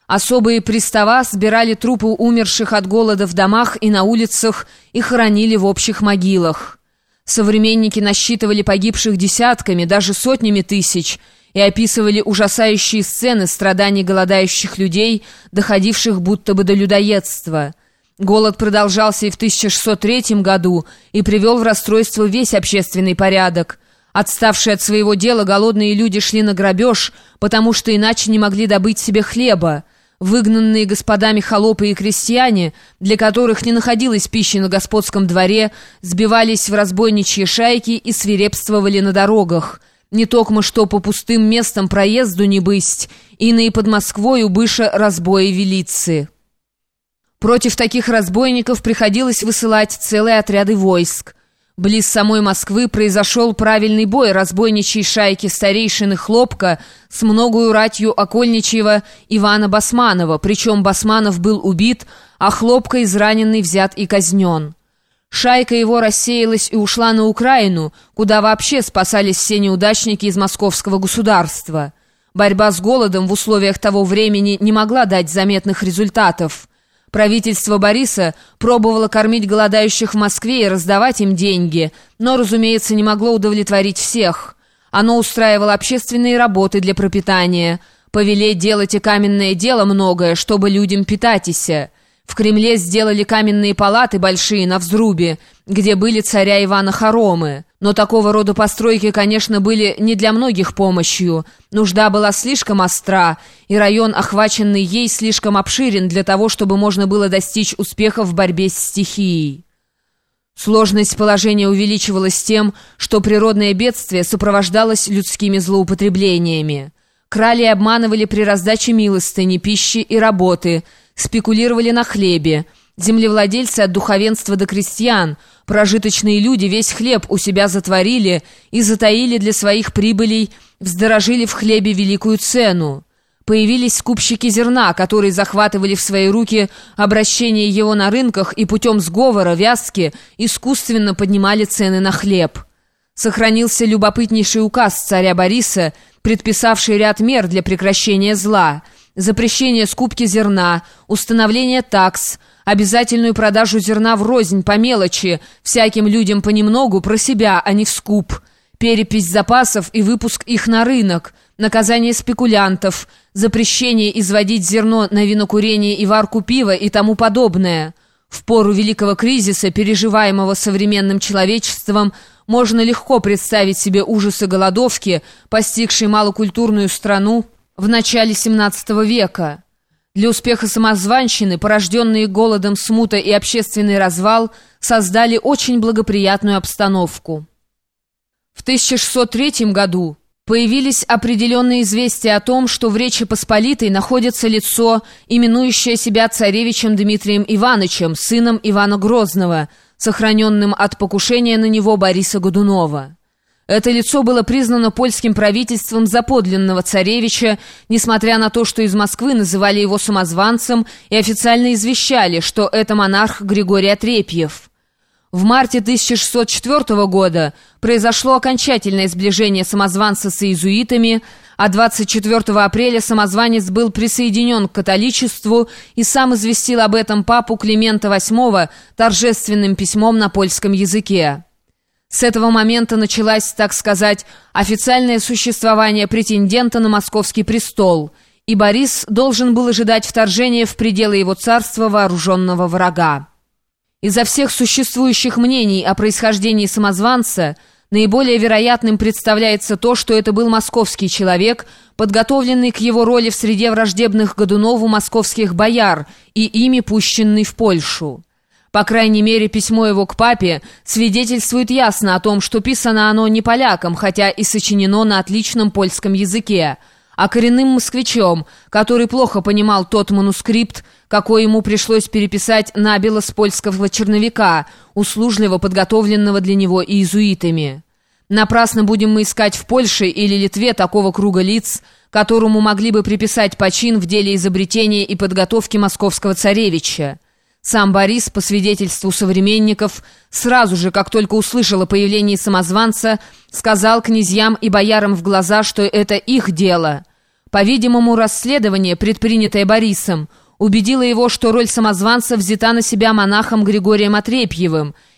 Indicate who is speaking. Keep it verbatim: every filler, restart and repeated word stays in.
Speaker 1: Особые пристава сбирали трупы умерших от голода в домах и на улицах и хоронили в общих могилах. Современники насчитывали погибших десятками, даже сотнями тысяч, и описывали ужасающие сцены страданий голодающих людей, доходивших будто бы до людоедства. Голод продолжался и в тысяча шестьсот третьем году и привел в расстройство весь общественный порядок. Отставшие от своего дела голодные люди шли на грабеж, потому что иначе не могли добыть себе хлеба. Выгнанные господами холопы и крестьяне, для которых не находилось пищи на господском дворе, сбивались в разбойничьи шайки и свирепствовали на дорогах. Не токмо что по пустым местам проезду не бысть, иные под Москвою быша разбои велицы. Против таких разбойников приходилось высылать целые отряды войск. Близ самой Москвы произошел правильный бой разбойничьей шайки старейшины Хлопка с многою ратью окольничьего Ивана Басманова, причем Басманов был убит, а Хлопка израненный взят и казнен. Шайка его рассеялась и ушла на Украину, куда вообще спасались все неудачники из московского государства. Борьба с голодом в условиях того времени не могла дать заметных результатов. Правительство Бориса пробовало кормить голодающих в Москве и раздавать им деньги, но, разумеется, не могло удовлетворить всех. Оно устраивало общественные работы для пропитания. Повеле делать и каменное дело многое, чтобы людям питатися. В Кремле сделали каменные палаты большие на Взрубе, где были царя Ивана хоромы. Но такого рода постройки, конечно, были не для многих помощью. Нужда была слишком остра, и район, охваченный ей, слишком обширен для того, чтобы можно было достичь успеха в борьбе с стихией. Сложность положения увеличивалась тем, что природное бедствие сопровождалось людскими злоупотреблениями. Крали и обманывали при раздаче милостыни, пищи и работы, спекулировали на хлебе. Землевладельцы от духовенства до крестьян, прожиточные люди весь хлеб у себя затворили и затаили для своих прибылей, вздорожили в хлебе великую цену. Появились скупщики зерна, которые захватывали в свои руки обращение его на рынках и путем сговора, вязки, искусственно поднимали цены на хлеб. Сохранился любопытнейший указ царя Бориса, предписавший ряд мер для прекращения зла: запрещение скупки зерна, установление такс, обязательную продажу зерна врознь по мелочи, всяким людям понемногу, про себя, а не вскуп, перепись запасов и выпуск их на рынок, наказание спекулянтов, запрещение изводить зерно на винокурение и варку пива и тому подобное. В пору великого кризиса, переживаемого современным человечеством, можно легко представить себе ужасы голодовки, постигшей малокультурную страну в начале семнадцатого века. Для успеха самозванщины, порожденные голодом, смута и общественный развал, создали очень благоприятную обстановку. В тысяча шестьсот третьем году появились определенные известия о том, что в Речи Посполитой находится лицо, именующее себя царевичем Дмитрием Ивановичем, сыном Ивана Грозного, сохраненным от покушения на него Бориса Годунова. Это лицо было признано польским правительством за подлинного царевича, несмотря на то, что из Москвы называли его самозванцем и официально извещали, что это монарх Григорий Отрепьев. В марте тысяча шестьсот четвёртого года произошло окончательное сближение самозванца с иезуитами, а двадцать четвёртого апреля самозванец был присоединен к католичеству и сам известил об этом папу Климента восьмого торжественным письмом на польском языке. С этого момента началось, так сказать, официальное существование претендента на московский престол, и Борис должен был ожидать вторжения в пределы его царства вооруженного врага. Изо всех существующих мнений о происхождении самозванца наиболее вероятным представляется то, что это был московский человек, подготовленный к его роли в среде враждебных Годунову московских бояр и ими пущенный в Польшу. По крайней мере, письмо его к папе свидетельствует ясно о том, что писано оно не поляком, хотя и сочинено на отличном польском языке, а коренным москвичом, который плохо понимал тот манускрипт, какой ему пришлось переписать набело с польского черновика, услужливо подготовленного для него иезуитами. Напрасно будем мы искать в Польше или Литве такого круга лиц, которому могли бы приписать почин в деле изобретения и подготовки московского царевича. Сам Борис, по свидетельству современников, сразу же, как только услышал о появлении самозванца, сказал князьям и боярам в глаза, что это их дело. По-видимому, расследование, предпринятое Борисом, убедило его, что роль самозванца взята на себя монахом Григорием Отрепьевым,